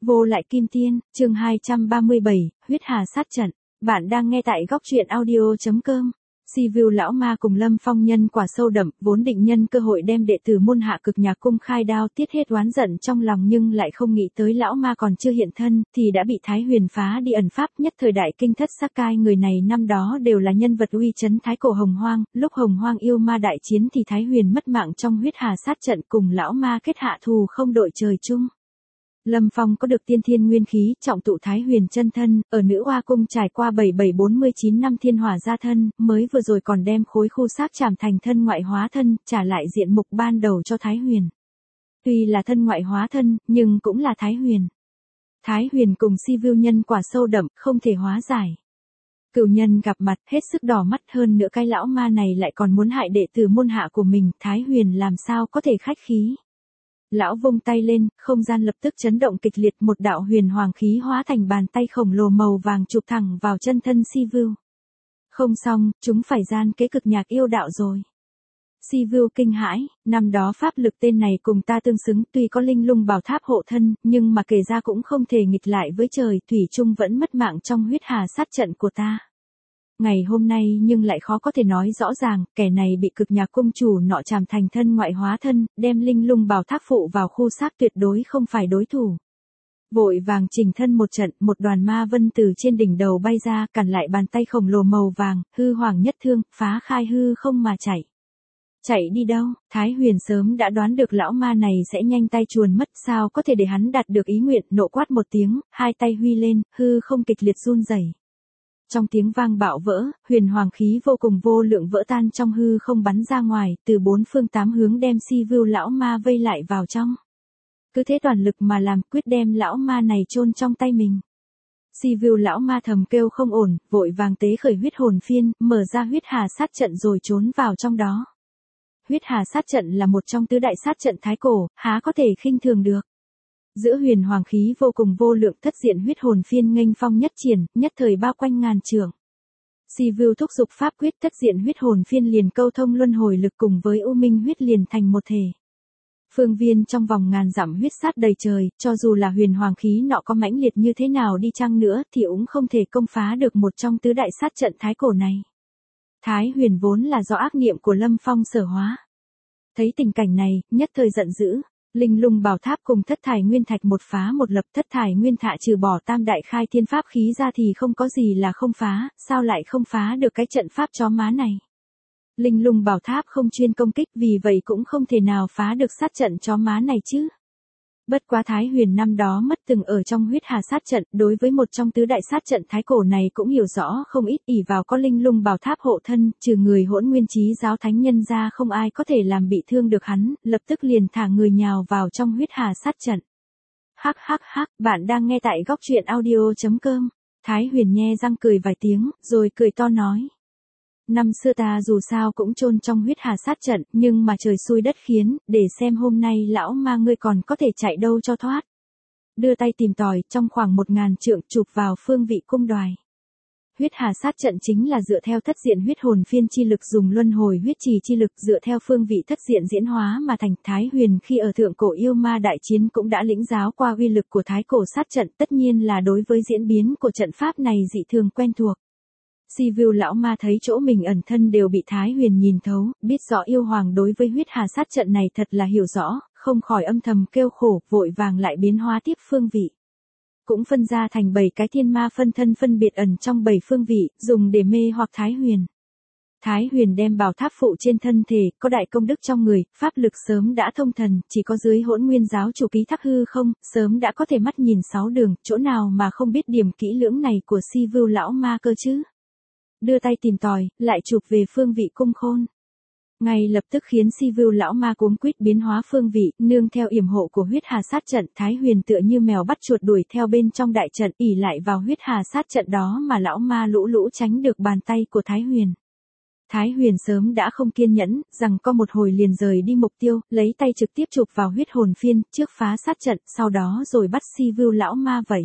Vô lại kim tiên, chương 237, huyết hà sát trận. Bạn đang nghe tại góc truyện audio.com. Sivu lão ma cùng Lâm Phong nhân quả sâu đậm, vốn định nhân cơ hội đem đệ tử môn hạ cực nhạc cung khai đao tiết hết oán giận trong lòng, nhưng lại không nghĩ tới lão ma còn chưa hiện thân thì đã bị Thái Huyền phá đi ẩn pháp. Nhất thời đại kinh thất sắc cai, người này năm đó đều là nhân vật uy chấn thái cổ Hồng Hoang, lúc Hồng Hoang yêu ma đại chiến thì Thái Huyền mất mạng trong huyết hà sát trận, cùng lão ma kết hạ thù không đội trời chung. Lâm Phong có được tiên thiên nguyên khí, trọng tụ Thái Huyền chân thân, ở Nữ Hoa cung trải qua 7749 năm thiên hỏa gia thân, mới vừa rồi còn đem khối khu xác chảm thành thân ngoại hóa thân, trả lại diện mục ban đầu cho Thái Huyền. Tuy là thân ngoại hóa thân, nhưng cũng là Thái Huyền. Thái Huyền cùng Sivu nhân quả sâu đậm, không thể hóa giải. Cửu nhân gặp mặt, hết sức đỏ mắt, hơn nữa cái lão ma này lại còn muốn hại đệ tử môn hạ của mình, Thái Huyền làm sao có thể khách khí. Lão vung tay lên, không gian lập tức chấn động kịch liệt, một đạo huyền hoàng khí hóa thành bàn tay khổng lồ màu vàng chụp thẳng vào chân thân Sivu. Không xong, chúng phải gian kế cực nhạc yêu đạo rồi. Sivu kinh hãi, năm đó pháp lực tên này cùng ta tương xứng, tuy có linh lung bảo tháp hộ thân, nhưng mà kể ra cũng không thể nghịch lại với trời, thủy chung vẫn mất mạng trong huyết hà sát trận của ta. Ngày hôm nay nhưng lại khó có thể nói rõ ràng, kẻ này bị cực nhạc cung chủ nọ chàm thành thân ngoại hóa thân, đem linh lung bảo tháp phụ vào khu xác, tuyệt đối không phải đối thủ. Vội vàng chỉnh thân một trận, một đoàn ma vân từ trên đỉnh đầu bay ra, cản lại bàn tay khổng lồ màu vàng, hư hoàng nhất thương, phá khai hư không mà chạy. Chạy đi đâu? Thái Huyền sớm đã đoán được lão ma này sẽ nhanh tay chuồn mất, sao có thể để hắn đạt được ý nguyện, nộ quát một tiếng, hai tay huy lên, hư không kịch liệt run rẩy. Trong tiếng vang bạo vỡ, huyền hoàng khí vô cùng vô lượng vỡ tan trong hư không bắn ra ngoài, từ bốn phương tám hướng đem Sivu lão ma vây lại vào trong. Cứ thế toàn lực mà làm, quyết đem lão ma này chôn trong tay mình. Sivu lão ma thầm kêu không ổn, vội vàng tế khởi huyết hồn phiên, mở ra huyết hà sát trận rồi trốn vào trong đó. Huyết hà sát trận là một trong tứ đại sát trận thái cổ, há có thể khinh thường được. Giữa huyền hoàng khí vô cùng vô lượng, thất diện huyết hồn phiên nghênh phong nhất triển, nhất thời bao quanh ngàn trượng. Sivu thúc dục pháp quyết, thất diện huyết hồn phiên liền câu thông luân hồi lực cùng với U Minh huyết liền thành một thể. Phương viên trong vòng ngàn dặm huyết sát đầy trời, cho dù là huyền hoàng khí nọ có mãnh liệt như thế nào đi chăng nữa thì cũng không thể công phá được một trong tứ đại sát trận thái cổ này. Thái Huyền vốn là do ác niệm của Lâm Phong sở hóa. Thấy tình cảnh này, nhất thời giận dữ. Linh lung bảo tháp cùng thất thải nguyên thạch một phá một lập, thất thải nguyên thạ trừ bỏ tam đại khai thiên pháp khí ra thì không có gì là không phá, sao lại không phá được cái trận pháp chó má này. Linh lung bảo tháp không chuyên công kích, vì vậy cũng không thể nào phá được sát trận chó má này chứ. Bất quá Thái Huyền năm đó mất từng ở trong huyết hà sát trận, đối với một trong tứ đại sát trận thái cổ này cũng hiểu rõ không ít, ỷ vào có linh lung bảo tháp hộ thân, trừ người Hỗn Nguyên Chí giáo thánh nhân ra không ai có thể làm bị thương được hắn, lập tức liền thả người nhào vào trong huyết hà sát trận. Hắc hắc hắc, bạn đang nghe tại góc truyện audio.com. Thái Huyền nhe răng cười vài tiếng, rồi cười to nói. Năm xưa ta dù sao cũng chôn trong huyết hà sát trận, nhưng mà trời xui đất khiến, để xem hôm nay lão ma ngươi còn có thể chạy đâu cho thoát. Đưa tay tìm tòi, trong khoảng 1000 trượng chụp vào phương vị cung đoài. Huyết hà sát trận chính là dựa theo thất diện huyết hồn phiên chi lực, dùng luân hồi huyết trì chi lực dựa theo phương vị thất diện diễn hóa mà thành. Thái Huyền khi ở thượng cổ yêu ma đại chiến cũng đã lĩnh giáo qua uy lực của thái cổ sát trận, tất nhiên là đối với diễn biến của trận pháp này dị thường quen thuộc. Sivu lão ma thấy chỗ mình ẩn thân đều bị Thái Huyền nhìn thấu, biết rõ yêu hoàng đối với huyết hà sát trận này thật là hiểu rõ, không khỏi âm thầm kêu khổ, vội vàng lại biến hóa tiếp phương vị. Cũng phân ra thành 7 cái thiên ma phân thân phân biệt ẩn trong 7 phương vị, dùng để mê hoặc Thái Huyền. Thái Huyền đem bảo tháp phụ trên thân thể, có đại công đức trong người, pháp lực sớm đã thông thần, chỉ có dưới Hỗn Nguyên giáo chủ ký thác hư không, sớm đã có thể mắt nhìn 6 đường, chỗ nào mà không biết điểm kỹ lưỡng này của Sivu lão ma cơ chứ. Đưa tay tìm tòi, lại chụp về phương vị cung khôn. Ngay lập tức khiến Sivu lão ma cuống quýt biến hóa phương vị, nương theo yểm hộ của huyết hà sát trận, Thái Huyền tựa như mèo bắt chuột đuổi theo bên trong đại trận, ỷ lại vào huyết hà sát trận đó mà lão ma lũ lũ tránh được bàn tay của Thái Huyền. Thái Huyền sớm đã không kiên nhẫn, rằng có một hồi liền rời đi mục tiêu, lấy tay trực tiếp chụp vào huyết hồn phiên, trước phá sát trận, sau đó rồi bắt Sivu lão ma vậy.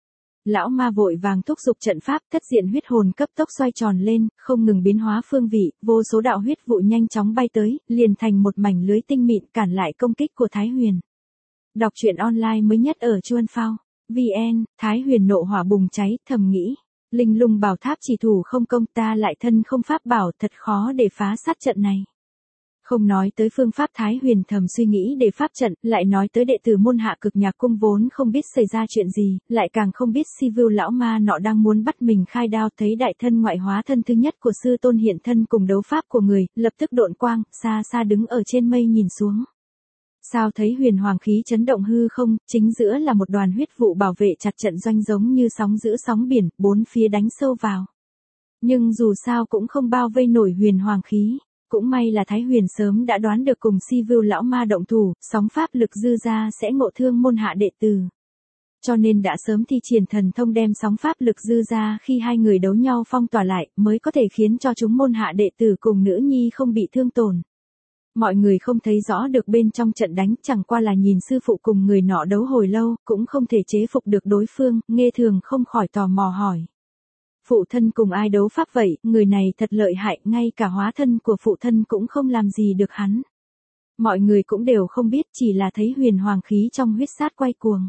Lão ma vội vàng thúc giục trận pháp, thất diện huyết hồn cấp tốc xoay tròn lên, không ngừng biến hóa phương vị, vô số đạo huyết vụ nhanh chóng bay tới, liền thành một mảnh lưới tinh mịn cản lại công kích của Thái Huyền. Đọc truyện online mới nhất ở Chuan Phao. VN, Thái Huyền nộ hỏa bùng cháy, thầm nghĩ. Linh lung bảo tháp chỉ thủ không công, ta lại thân không pháp bảo, thật khó để phá sát trận này. Không nói tới phương pháp, Thái Huyền thầm suy nghĩ để pháp trận, lại nói tới đệ tử môn hạ Cực Nhạc Cung vốn không biết xảy ra chuyện gì, lại càng không biết Si Vưu lão ma nọ đang muốn bắt mình khai đao, thấy đại thân ngoại hóa thân thứ nhất của sư tôn hiện thân cùng đấu pháp của người, lập tức độn quang, xa xa đứng ở trên mây nhìn xuống. Sao thấy huyền hoàng khí chấn động hư không, chính giữa là một đoàn huyết vụ bảo vệ chặt trận doanh giống như sóng giữ sóng biển, bốn phía đánh sâu vào. Nhưng dù sao cũng không bao vây nổi huyền hoàng khí. Cũng may là Thái Huyền sớm đã đoán được cùng Si Vưu lão ma động thủ, sóng pháp lực dư ra sẽ ngộ thương môn hạ đệ tử. Cho nên đã sớm thi triển thần thông đem sóng pháp lực dư ra khi hai người đấu nhau phong tỏa lại, mới có thể khiến cho chúng môn hạ đệ tử cùng nữ nhi không bị thương tổn. Mọi người không thấy rõ được bên trong trận đánh, chẳng qua là nhìn sư phụ cùng người nọ đấu hồi lâu, cũng không thể chế phục được đối phương, Nghe Thường không khỏi tò mò hỏi. Phụ thân cùng ai đấu pháp vậy, người này thật lợi hại, ngay cả hóa thân của phụ thân cũng không làm gì được hắn. Mọi người cũng đều không biết, chỉ là thấy huyền hoàng khí trong huyết sát quay cuồng.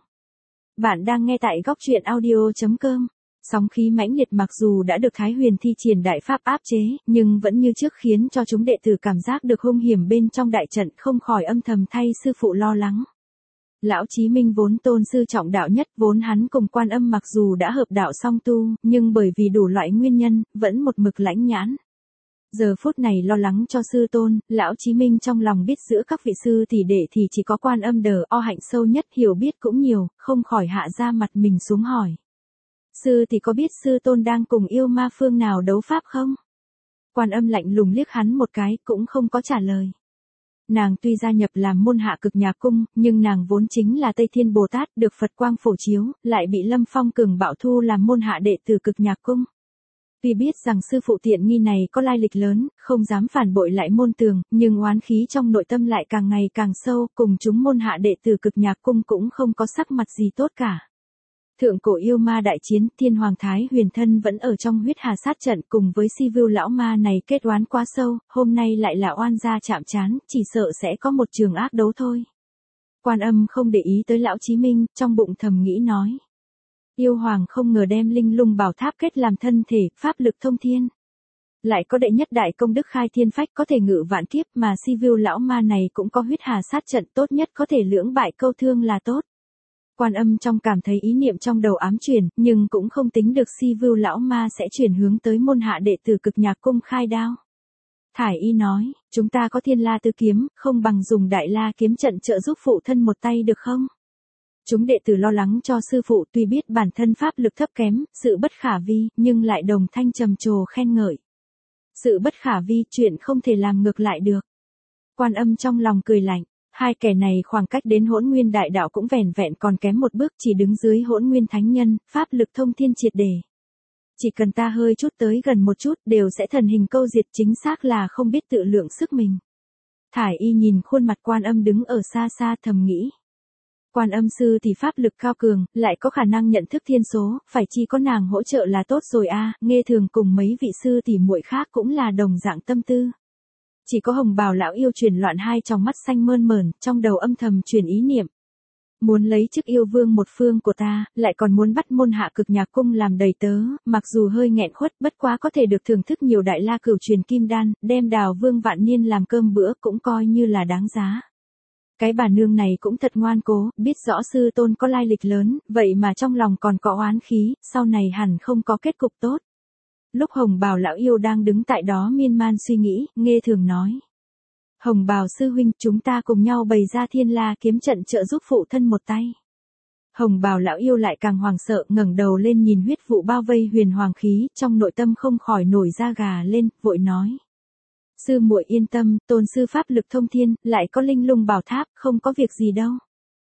Bạn đang nghe tại góc truyện audio.com. Sóng khí mãnh liệt mặc dù đã được Thái Huyền thi triển đại pháp áp chế, nhưng vẫn như trước khiến cho chúng đệ tử cảm giác được hung hiểm bên trong đại trận, không khỏi âm thầm thay sư phụ lo lắng. Lão Chí Minh vốn tôn sư trọng đạo nhất, vốn hắn cùng Quan Âm mặc dù đã hợp đạo song tu, nhưng bởi vì đủ loại nguyên nhân, vẫn một mực lãnh nhãn. Giờ phút này lo lắng cho sư tôn, Lão Chí Minh trong lòng biết giữa các vị sư tỷ đệ thì chỉ có Quan Âm đờ o hạnh sâu nhất, hiểu biết cũng nhiều, không khỏi hạ ra mặt mình xuống hỏi. Sư tỷ có biết sư tôn đang cùng yêu ma phương nào đấu pháp không? Quan Âm lạnh lùng liếc hắn một cái, cũng không có trả lời. Nàng tuy gia nhập làm môn hạ Cực Nhạc Cung, nhưng nàng vốn chính là Tây Thiên Bồ Tát, được Phật quang phổ chiếu, lại bị Lâm Phong cường bạo thu làm môn hạ đệ tử Cực Nhạc Cung. Tuy biết rằng sư phụ tiện nghi này có lai lịch lớn, không dám phản bội lại môn tường, nhưng oán khí trong nội tâm lại càng ngày càng sâu, cùng chúng môn hạ đệ tử Cực Nhạc Cung cũng không có sắc mặt gì tốt cả. Thượng cổ yêu ma đại chiến, Thiên Hoàng Thái Huyền thân vẫn ở trong huyết hà sát trận, cùng với Si Vưu lão ma này kết oán quá sâu, hôm nay lại là oan gia chạm trán, chỉ sợ sẽ có một trường ác đấu thôi. Quan Âm không để ý tới Lão Chí Minh, trong bụng thầm nghĩ nói. Yêu hoàng không ngờ đem linh lung bảo tháp kết làm thân thể, pháp lực thông thiên. Lại có đệ nhất đại công đức khai thiên phách có thể ngự vạn kiếp, mà Si Vưu lão ma này cũng có huyết hà sát trận, tốt nhất có thể lưỡng bại câu thương là tốt. Quan Âm trong cảm thấy ý niệm trong đầu ám chuyển, nhưng cũng không tính được Si Vưu lão ma sẽ chuyển hướng tới môn hạ đệ tử Cực Nhạc Cung khai đao. Thải Y nói, chúng ta có Thiên La Tứ Kiếm, không bằng dùng Đại La Kiếm trận trợ giúp phụ thân một tay được không? Chúng đệ tử lo lắng cho sư phụ, tuy biết bản thân pháp lực thấp kém, sự bất khả vi, nhưng lại đồng thanh trầm trồ khen ngợi. Sự bất khả vi, chuyện không thể làm ngược lại được. Quan Âm trong lòng cười lạnh. Hai kẻ này khoảng cách đến Hỗn Nguyên Đại Đạo cũng vẻn vẹn còn kém một bước, chỉ đứng dưới Hỗn Nguyên Thánh Nhân, pháp lực thông thiên triệt để. Chỉ cần ta hơi chút tới gần một chút, đều sẽ thần hình câu diệt, chính xác là không biết tự lượng sức mình. Thải Y nhìn khuôn mặt Quan Âm đứng ở xa xa thầm nghĩ. Quan Âm sư thì pháp lực cao cường, lại có khả năng nhận thức thiên số, phải chi có nàng hỗ trợ là tốt rồi a. Nghe Thường cùng mấy vị sư tỷ muội khác cũng là đồng dạng tâm tư. Chỉ có Hồng Bào lão yêu chuyển loạn hai tròng mắt xanh mơn mởn, trong đầu âm thầm truyền ý niệm. Muốn lấy chức yêu vương một phương của ta, lại còn muốn bắt môn hạ Cực Nhạc Cung làm đầy tớ, mặc dù hơi nghẹn khuất, bất quá có thể được thưởng thức nhiều đại la cửu truyền kim đan, đem Đào Vương vạn niên làm cơm bữa cũng coi như là đáng giá. Cái bà nương này cũng thật ngoan cố, biết rõ sư tôn có lai lịch lớn, vậy mà trong lòng còn có oán khí, sau này hẳn không có kết cục tốt. Lúc Hồng Bào lão yêu đang đứng tại đó miên man suy nghĩ, Nghe Thường nói. Hồng Bào sư huynh, chúng ta cùng nhau bày ra Thiên La Kiếm trận trợ giúp phụ thân một tay. Hồng Bào lão yêu lại càng hoảng sợ, ngẩng đầu lên nhìn huyết vụ bao vây huyền hoàng khí, trong nội tâm không khỏi nổi da gà lên, vội nói. Sư muội yên tâm, tôn sư pháp lực thông thiên, lại có linh lung bảo tháp, không có việc gì đâu.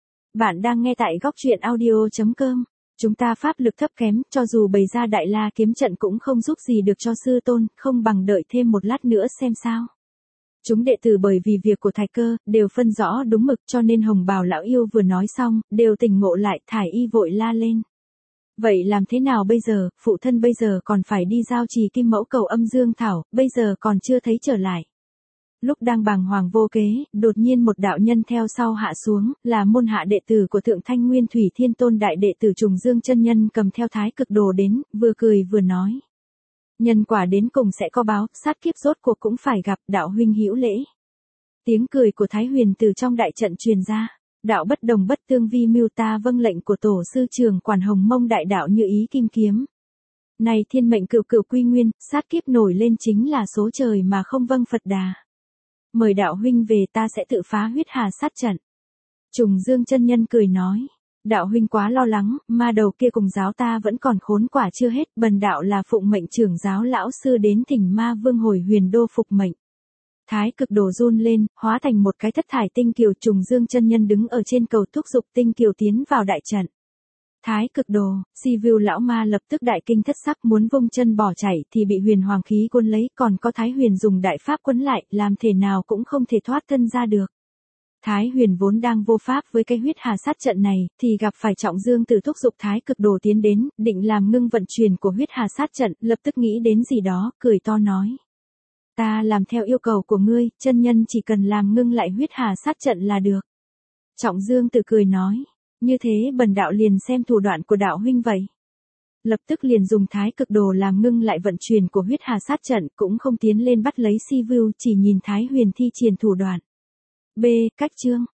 Bạn đang nghe tại góc truyện audio.com. Chúng ta pháp lực thấp kém, cho dù bày ra Đại La Kiếm trận cũng không giúp gì được cho sư tôn, không bằng đợi thêm một lát nữa xem sao. Chúng đệ tử bởi vì việc của Thạch Cơ, đều phân rõ đúng mực, cho nên Hồng Bào lão yêu vừa nói xong, đều tỉnh ngộ lại, Thải Y vội la lên. Vậy làm thế nào bây giờ, phụ thân bây giờ còn phải đi giao trì Kim Mẫu cầu âm dương thảo, bây giờ còn chưa thấy trở lại. Lúc đang bàng hoàng vô kế, đột nhiên một đạo nhân theo sau hạ xuống, là môn hạ đệ tử của Thượng Thanh Nguyên Thủy Thiên Tôn đại đệ tử Trùng Dương chân nhân cầm theo Thái Cực Đồ đến, vừa cười vừa nói: nhân quả đến cùng sẽ có báo, sát kiếp rốt cuộc cũng phải gặp, đạo huynh hữu lễ. Tiếng cười của Thái Huyền từ trong đại trận truyền ra: đạo bất đồng bất tương, vi mưu ta vâng lệnh của tổ sư Trường Quản Hồng Mông đại đạo như ý kim kiếm. Này thiên mệnh cửu cửu quy nguyên, sát kiếp nổi lên chính là số trời mà không vâng Phật đà. Mời đạo huynh về, ta sẽ tự phá huyết hà sát trận. Trùng Dương chân nhân cười nói: đạo huynh quá lo lắng, ma đầu kia cùng giáo ta vẫn còn khốn quả chưa hết, bần đạo là phụng mệnh trưởng giáo lão sư đến thỉnh ma vương hồi Huyền Đô phục mệnh. Thái Cực Đồ run lên, hóa thành một cái thất thải tinh kiều. Trùng Dương chân nhân đứng ở trên cầu thúc giục tinh kiều tiến vào đại trận. Thái Cực Đồ, Sivu lão ma lập tức đại kinh thất sắc, muốn vung chân bỏ chạy thì bị huyền hoàng khí cuốn lấy, còn có Thái Huyền dùng đại pháp quấn lại, làm thể nào cũng không thể thoát thân ra được. Thái Huyền vốn đang vô pháp với cái huyết hà sát trận này, thì gặp phải Trọng Dương Tử thúc giục Thái Cực Đồ tiến đến, định làm ngưng vận chuyển của huyết hà sát trận, lập tức nghĩ đến gì đó, cười to nói: ta làm theo yêu cầu của ngươi, chân nhân chỉ cần làm ngưng lại huyết hà sát trận là được. Trọng Dương Tử cười nói: như thế bần đạo liền xem thủ đoạn của đạo huynh vậy. Lập tức liền dùng Thái Cực Đồ làm ngưng lại vận chuyển của huyết hà sát trận, cũng không tiến lên bắt lấy Sivu, chỉ nhìn Thái Huyền thi triển thủ đoạn. B. Cách chương